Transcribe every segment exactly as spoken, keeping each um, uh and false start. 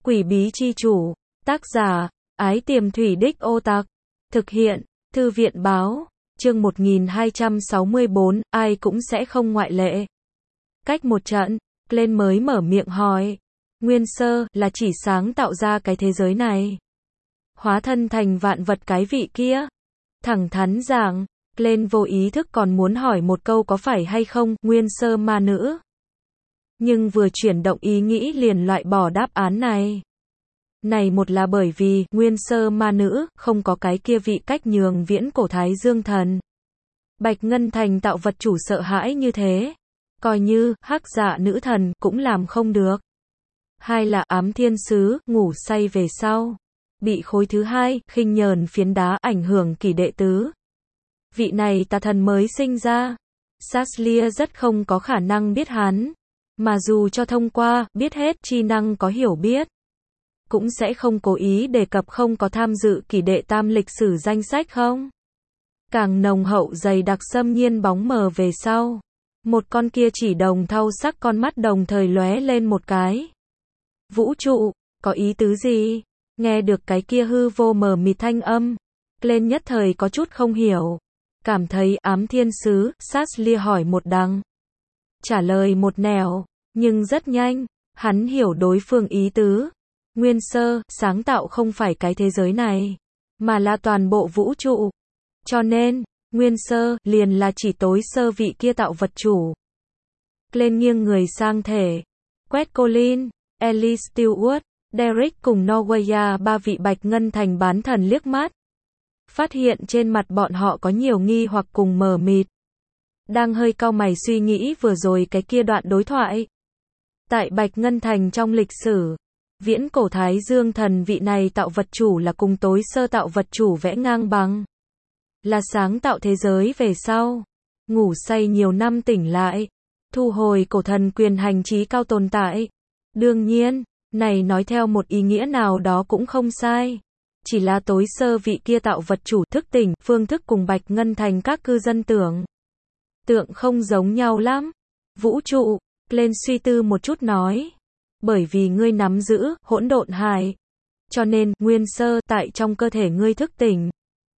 Quỷ bí chi chủ. Tác giả, Ái Tiềm Thủy Đích Ô Tặc. Thực hiện, Thư viện báo. Chương một nghìn hai trăm sáu mươi bốn, ai cũng sẽ không ngoại lệ. Cách một trận, Glenn mới mở miệng hỏi. Nguyên sơ, là chỉ sáng tạo ra cái thế giới này. Hóa thân thành vạn vật cái vị kia. Thẳng thắn giảng, Glenn vô ý thức còn muốn hỏi một câu có phải hay không, nguyên sơ ma nữ. Nhưng vừa chuyển động ý nghĩ liền loại bỏ đáp án này. Này một là bởi vì, nguyên sơ ma nữ, không có cái kia vị cách nhường viễn cổ Thái Dương thần. Bạch Ngân Thành tạo vật chủ sợ hãi như thế. Coi như, hắc dạ nữ thần, cũng làm không được. Hai là ám thiên sứ, ngủ say về sau. Bị khối thứ hai, khinh nhờn phiến đá, ảnh hưởng kỷ đệ tứ. Vị này tà thần mới sinh ra. Saslia rất không có khả năng biết hắn. Mà dù cho thông qua, biết hết, chi năng có hiểu biết. Cũng sẽ không cố ý đề cập không có tham dự kỷ đệ tam lịch sử danh sách không. Càng nồng hậu dày đặc xâm nhiên bóng mờ về sau. Một con kia chỉ đồng thau sắc con mắt đồng thời lóe lên một cái. Vũ trụ, có ý tứ gì? Nghe được cái kia hư vô mờ mịt thanh âm. Lên nhất thời có chút không hiểu. Cảm thấy ám thiên sứ, Saslia hỏi một đằng. Trả lời một nẻo, nhưng rất nhanh, hắn hiểu đối phương ý tứ. Nguyên sơ, sáng tạo không phải cái thế giới này, mà là toàn bộ vũ trụ. Cho nên, nguyên sơ, liền là chỉ tối sơ vị kia tạo vật chủ. Lên nghiêng người sang thể. Quét Colin, Ellie Stewart, Derek cùng Norwaya ba vị Bạch Ngân Thành bán thần liếc mắt. Phát hiện trên mặt bọn họ có nhiều nghi hoặc cùng mờ mịt. Đang hơi cau mày suy nghĩ vừa rồi cái kia đoạn đối thoại. Tại Bạch Ngân Thành trong lịch sử, viễn cổ Thái Dương thần vị này tạo vật chủ là cùng tối sơ tạo vật chủ vẽ ngang bằng. Là sáng tạo thế giới về sau. Ngủ say nhiều năm tỉnh lại. Thu hồi cổ thần quyền hành trí cao tồn tại. Đương nhiên, này nói theo một ý nghĩa nào đó cũng không sai. Chỉ là tối sơ vị kia tạo vật chủ thức tỉnh, phương thức cùng Bạch Ngân Thành các cư dân tưởng. Tượng không giống nhau lắm. Vũ trụ, lên suy tư một chút nói. Bởi vì ngươi nắm giữ, hỗn độn hải. Cho nên, nguyên sơ, tại trong cơ thể ngươi thức tỉnh.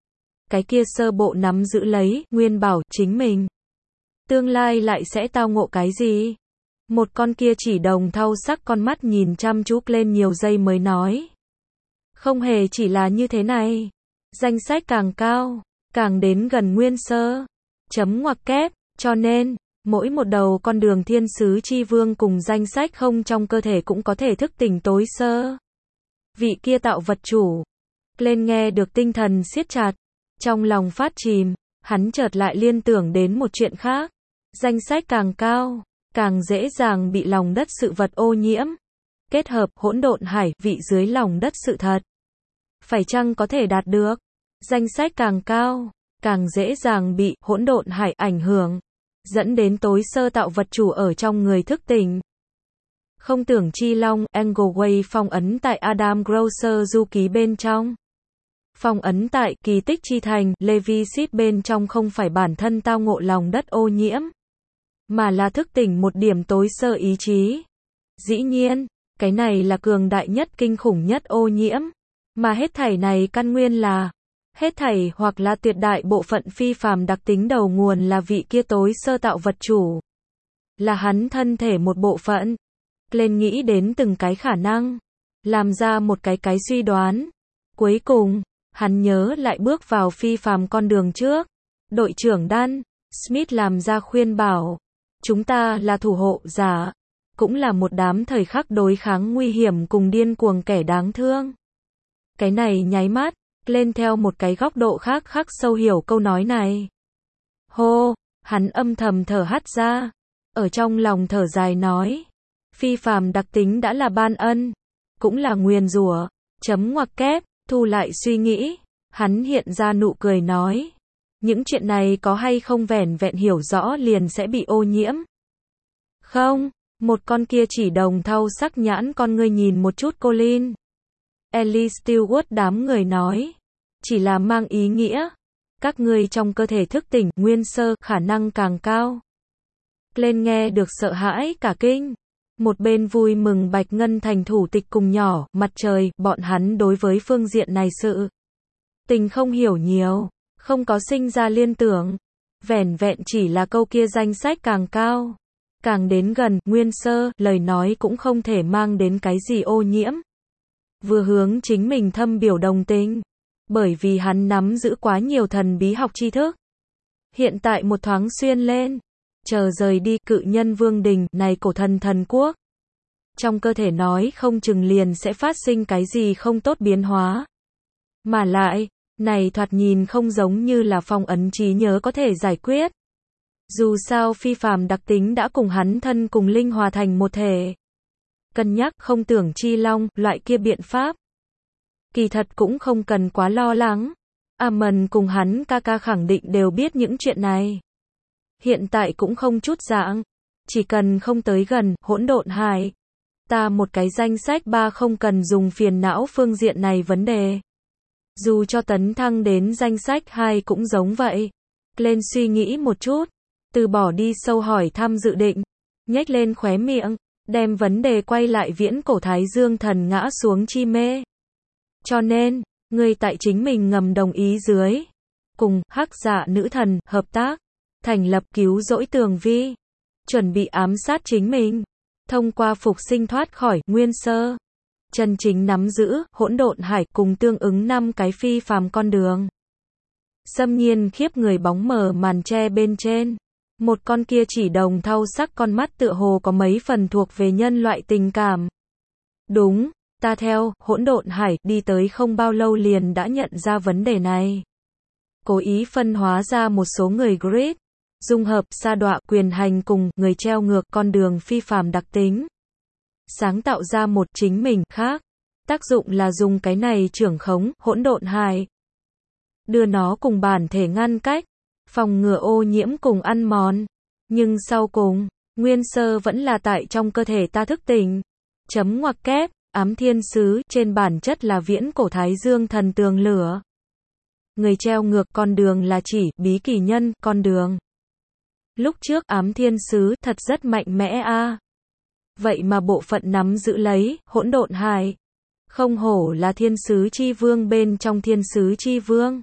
Cái kia sơ bộ nắm giữ lấy, nguyên bảo, chính mình. Tương lai lại sẽ tao ngộ cái gì? Một con kia chỉ đồng thau sắc con mắt nhìn chăm chú lên nhiều giây mới nói. Không hề chỉ là như thế này. Danh sách càng cao, càng đến gần nguyên sơ. Chấm ngoặc kép, cho nên, mỗi một đầu con đường thiên sứ chi vương cùng danh sách không trong cơ thể cũng có thể thức tỉnh tối sơ. Vị kia tạo vật chủ. Lên nghe được tinh thần siết chặt. Trong lòng phát chìm, hắn chợt lại liên tưởng đến một chuyện khác. Danh sách càng cao, càng dễ dàng bị lòng đất sự vật ô nhiễm. Kết hợp hỗn độn hải, vị dưới lòng đất sự thật. Phải chăng có thể đạt được? Danh sách càng cao, càng dễ dàng bị hỗn độn hải ảnh hưởng. Dẫn đến tối sơ tạo vật chủ ở trong người thức tỉnh. Không tưởng chi long, Engelway phong ấn tại Adam Grosser du ký bên trong. Phong ấn tại kỳ tích chi thành, Levisit bên trong không phải bản thân tao ngộ lòng đất ô nhiễm. Mà là thức tỉnh một điểm tối sơ ý chí. Dĩ nhiên, cái này là cường đại nhất kinh khủng nhất ô nhiễm. Mà hết thảy này căn nguyên là hết thảy hoặc là tuyệt đại bộ phận phi phàm đặc tính đầu nguồn là vị kia tối sơ tạo vật chủ. Là hắn thân thể một bộ phận. Lên nghĩ đến từng cái khả năng. Làm ra một cái cái suy đoán. Cuối cùng, hắn nhớ lại bước vào phi phàm con đường trước. Đội trưởng Dan Smith làm ra khuyên bảo. Chúng ta là thủ hộ giả. Cũng là một đám thời khắc đối kháng nguy hiểm cùng điên cuồng kẻ đáng thương. Cái này nháy mắt. Lên theo một cái góc độ khác khắc sâu hiểu câu nói này. Hô, hắn âm thầm thở hắt ra. Ở trong lòng thở dài nói. Phi phàm đặc tính đã là ban ân. Cũng là nguyền rủa. Chấm ngoặc kép, thu lại suy nghĩ. Hắn hiện ra nụ cười nói. Những chuyện này có hay không vẻn vẹn hiểu rõ liền sẽ bị ô nhiễm. Không, một con kia chỉ đồng thau sắc nhãn con ngươi nhìn một chút Colin. Ellie Stewart đám người nói. Chỉ là mang ý nghĩa. Các ngươi trong cơ thể thức tỉnh, nguyên sơ, khả năng càng cao. Lên nghe được sợ hãi cả kinh. Một bên vui mừng Bạch Ngân thành thủ tịch cùng nhỏ, mặt trời, bọn hắn đối với phương diện này sự tình không hiểu nhiều, không có sinh ra liên tưởng. Vẻn vẹn chỉ là câu kia danh sách càng cao, càng đến gần, Nguyên Sơ, lời nói cũng không thể mang đến cái gì ô nhiễm. Vừa hướng chính mình thâm biểu đồng tình, bởi vì hắn nắm giữ quá nhiều thần bí học tri thức. Hiện tại một thoáng xuyên lên, chờ rời đi, cự nhân vương đình, này cổ thần thần quốc. Trong cơ thể nói không chừng liền sẽ phát sinh cái gì không tốt biến hóa. Mà lại, này thoạt nhìn không giống như là phong ấn trí nhớ có thể giải quyết. Dù sao phi phàm đặc tính đã cùng hắn thân cùng linh hòa thành một thể. Cân nhắc không tưởng chi long, loại kia biện pháp. Kỳ thật cũng không cần quá lo lắng. Amon cùng hắn ca ca khẳng định đều biết những chuyện này. Hiện tại cũng không chút dạng. Chỉ cần không tới gần, hỗn độn hải. Ta một cái danh sách ba không cần dùng phiền não phương diện này vấn đề. Dù cho tấn thăng đến danh sách hai cũng giống vậy. Lên suy nghĩ một chút. Từ bỏ đi sâu hỏi thăm dự định. Nhếch lên khóe miệng. Đem vấn đề quay lại viễn cổ Thái Dương thần ngã xuống chi mê. Cho nên, người tại chính mình ngầm đồng ý dưới. Cùng, hắc dạ nữ thần, hợp tác. Thành lập cứu rỗi tường vi. Chuẩn bị ám sát chính mình. Thông qua phục sinh thoát khỏi, Nguyên Sơ. Chân chính nắm giữ, hỗn độn hải cùng tương ứng năm cái phi phàm con đường. Xâm nhiên khiếp người bóng mờ màn tre bên trên. Một con kia chỉ đồng thau sắc con mắt tựa hồ có mấy phần thuộc về nhân loại tình cảm. Đúng, ta theo, hỗn độn hải, đi tới không bao lâu liền đã nhận ra vấn đề này. Cố ý phân hóa ra một số người grid. Dung hợp, sa đọa, quyền hành cùng, người treo ngược, con đường phi phàm đặc tính. Sáng tạo ra một chính mình khác. Tác dụng là dùng cái này trưởng khống, hỗn độn hải. Đưa nó cùng bản thể ngăn cách. Phòng ngừa ô nhiễm cùng ăn mòn. Nhưng sau cùng, Nguyên Sơ vẫn là tại trong cơ thể ta thức tỉnh. Chấm ngoặc kép, ám thiên sứ, trên bản chất là viễn cổ Thái Dương thần tường lửa. Người treo ngược, con đường là chỉ, bí kỳ nhân, con đường. Lúc trước ám thiên sứ, thật rất mạnh mẽ a. À. Vậy mà bộ phận nắm giữ lấy, hỗn độn hải. Không hổ là thiên sứ chi vương bên trong thiên sứ chi vương.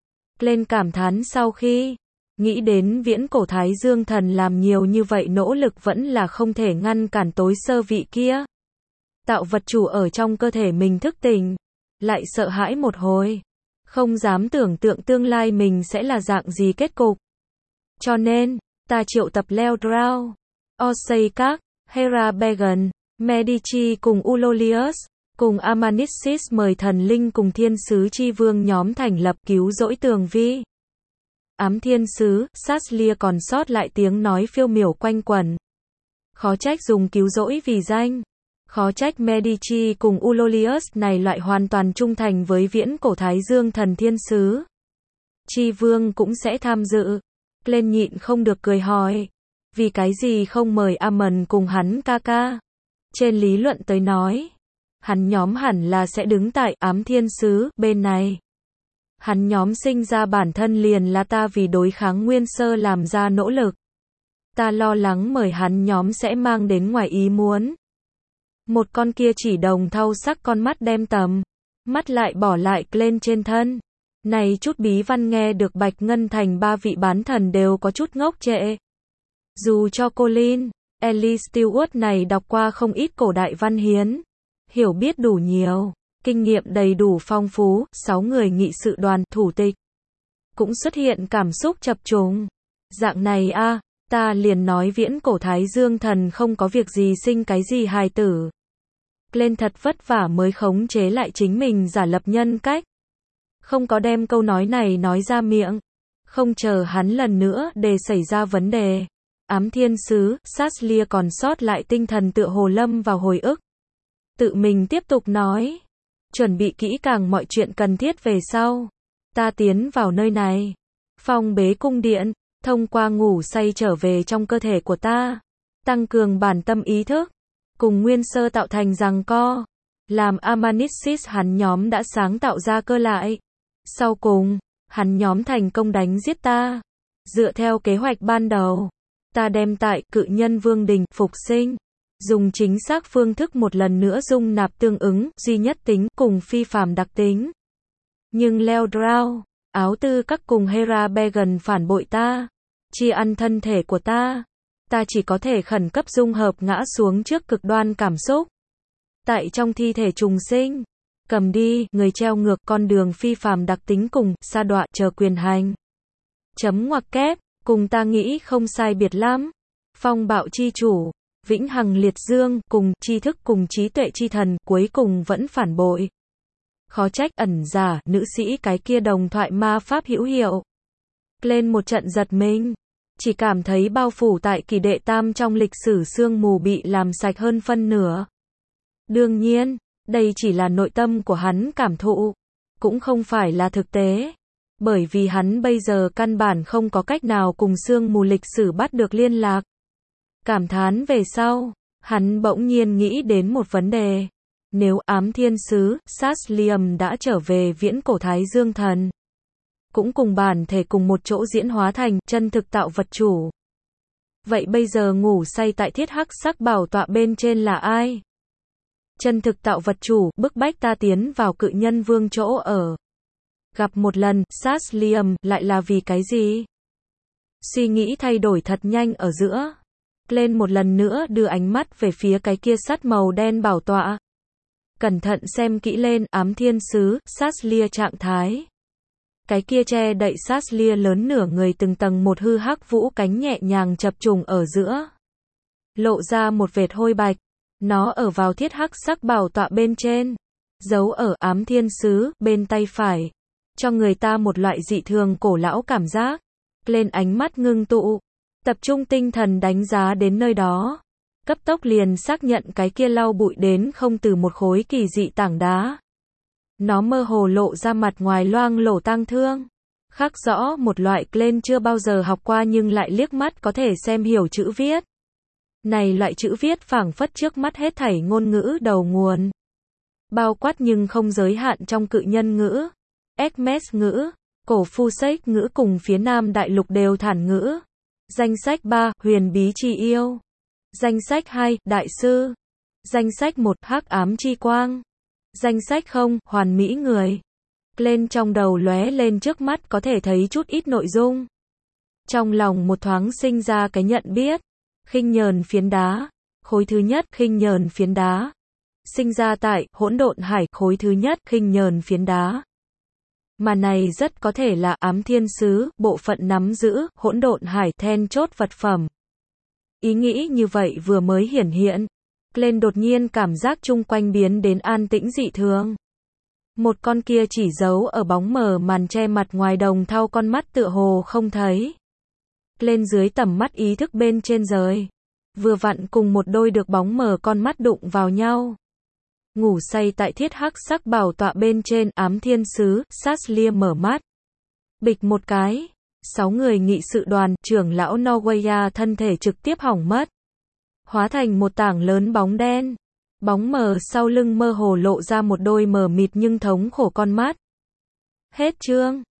Lên cảm thán sau khi nghĩ đến viễn cổ Thái Dương thần làm nhiều như vậy nỗ lực vẫn là không thể ngăn cản tối sơ vị kia. Tạo vật chủ ở trong cơ thể mình thức tỉnh, lại sợ hãi một hồi. Không dám tưởng tượng tương lai mình sẽ là dạng gì kết cục. Cho nên, ta triệu tập Leo Drow, Osei Các, Hera Began, Medici cùng Ulolius, cùng Amanissis mời thần linh cùng thiên sứ chi vương nhóm thành lập cứu rỗi tường vi. Ám thiên sứ, Saslia còn sót lại tiếng nói phiêu miểu quanh quẩn. Khó trách dùng cứu rỗi vì danh. Khó trách Medici cùng Ulolius này loại hoàn toàn trung thành với viễn cổ Thái Dương thần thiên sứ. Chi vương cũng sẽ tham dự. Lên nhịn không được cười hỏi. Vì cái gì không mời Amon cùng hắn ca ca? Trên lý luận tới nói. Hắn nhóm hẳn là sẽ đứng tại ám thiên sứ bên này. Hắn nhóm sinh ra bản thân liền là ta vì đối kháng Nguyên Sơ làm ra nỗ lực. Ta lo lắng mời hắn nhóm sẽ mang đến ngoài ý muốn. Một con kia chỉ đồng thau sắc con mắt đem tầm. Mắt lại bỏ lại lên trên thân. Này chút bí văn nghe được Bạch Ngân thành ba vị bán thần đều có chút ngốc trệ. Dù cho Colin, Ellie Stewart này đọc qua không ít cổ đại văn hiến. Hiểu biết đủ nhiều, kinh nghiệm đầy đủ phong phú, sáu người nghị sự đoàn, thủ tịch. Cũng xuất hiện cảm xúc chập trùng. Dạng này a, à, ta liền nói viễn cổ Thái Dương thần không có việc gì sinh cái gì hài tử. Lên thật vất vả mới khống chế lại chính mình giả lập nhân cách. Không có đem câu nói này nói ra miệng. Không chờ hắn lần nữa để xảy ra vấn đề. Ám thiên sứ, Saslia còn sót lại tinh thần tựa hồ lâm vào hồi ức. Tự mình tiếp tục nói. Chuẩn bị kỹ càng mọi chuyện cần thiết về sau. Ta tiến vào nơi này. Phong bế cung điện. Thông qua ngủ say trở về trong cơ thể của ta. Tăng cường bản tâm ý thức. Cùng Nguyên Sơ tạo thành giằng co. Làm Amanissis hắn nhóm đã sáng tạo ra cơ lại. Sau cùng, hắn nhóm thành công đánh giết ta. Dựa theo kế hoạch ban đầu. Ta đem tại cự nhân vương đình phục sinh. dùng chính xác phương thức một lần nữa dung nạp tương ứng, duy nhất tính, cùng phi phàm đặc tính. Nhưng Leo Drow, áo tư các cùng Hera Began phản bội ta, chia ăn thân thể của ta. Ta chỉ có thể khẩn cấp dung hợp ngã xuống trước cực đoan cảm xúc. Tại trong thi thể trùng sinh, cầm đi, người treo ngược con đường phi phàm đặc tính cùng, sa đọa, chờ quyền hành. Chấm ngoặc kép, cùng ta nghĩ không sai biệt lắm. Phong bạo chi chủ, vĩnh hằng liệt dương, cùng, tri thức cùng trí tuệ chi thần, cuối cùng vẫn phản bội. Khó trách ẩn giả, nữ sĩ cái kia đồng thoại ma pháp hữu hiệu. Lên một trận giật mình. Chỉ cảm thấy bao phủ tại kỳ đệ tam trong lịch sử sương mù bị làm sạch hơn phân nửa. Đương nhiên, đây chỉ là nội tâm của hắn cảm thụ, cũng không phải là thực tế. Bởi vì hắn bây giờ căn bản không có cách nào cùng sương mù lịch sử bắt được liên lạc. Cảm thán về sau, hắn bỗng nhiên nghĩ đến một vấn đề. Nếu ám thiên sứ, Saslium đã trở về viễn cổ Thái Dương thần, cũng cùng bản thể cùng một chỗ diễn hóa thành chân thực tạo vật chủ. Vậy bây giờ ngủ say tại thiết hắc sắc bảo tọa bên trên là ai? Chân thực tạo vật chủ, bức bách ta tiến vào cự nhân vương chỗ ở. Gặp một lần, Saslium, lại là vì cái gì? Suy nghĩ thay đổi thật nhanh ở giữa. Lên một lần nữa đưa ánh mắt về phía cái kia sắt màu đen bảo tọa. Cẩn thận xem kỹ lên, ám thiên sứ, Saslia trạng thái. Cái kia che đậy Saslia lớn nửa người từng tầng một hư hắc vũ cánh nhẹ nhàng chập trùng ở giữa. Lộ ra một vệt hôi bạch. Nó ở vào thiết hắc sắc bảo tọa bên trên. Giấu ở ám thiên sứ, bên tay phải. Cho người ta một loại dị thường cổ lão cảm giác. Lên ánh mắt ngưng tụ. Tập trung tinh thần đánh giá đến nơi đó. Cấp tốc liền xác nhận cái kia lau bụi đến không từ một khối kỳ dị tảng đá. Nó mơ hồ lộ ra mặt ngoài loang lổ tang thương. Khắc rõ một loại Glenn chưa bao giờ học qua nhưng lại liếc mắt có thể xem hiểu chữ viết. Này loại chữ viết phảng phất trước mắt hết thảy ngôn ngữ đầu nguồn. Bao quát nhưng không giới hạn trong cự nhân ngữ, Ekmes ngữ, cổ phu sách ngữ cùng phía Nam Đại Lục đều thản ngữ. Danh sách ba, huyền bí chi yêu. Danh sách hai, đại sư. Danh sách một, hắc ám chi quang. Danh sách không, hoàn mỹ người. Lên trong đầu lóe lên trước mắt có thể thấy chút ít nội dung. Trong lòng một thoáng sinh ra cái nhận biết. Khinh nhờn phiến đá. Khối thứ nhất, khinh nhờn phiến đá. Sinh ra tại hỗn độn hải, khối thứ nhất, khinh nhờn phiến đá. Mà này rất có thể là ám thiên sứ, bộ phận nắm giữ, hỗn độn hải, then chốt vật phẩm. Ý nghĩ như vậy vừa mới hiển hiện. Lên đột nhiên cảm giác chung quanh biến đến an tĩnh dị thường. Một con kia chỉ giấu ở bóng mờ màn che mặt ngoài đồng thau con mắt tựa hồ không thấy. Lên dưới tầm mắt ý thức bên trên rời. Vừa vặn cùng một đôi được bóng mờ con mắt đụng vào nhau. Ngủ say tại thiết hắc sắc bảo tọa bên trên, ám thiên sứ, Saslia mở mắt. Bịch một cái. Sáu người nghị sự đoàn, trưởng lão Norweya thân thể trực tiếp hỏng mất. Hóa thành một tảng lớn bóng đen. Bóng mờ sau lưng mơ hồ lộ ra một đôi mờ mịt nhưng thống khổ con mắt. Hết chương.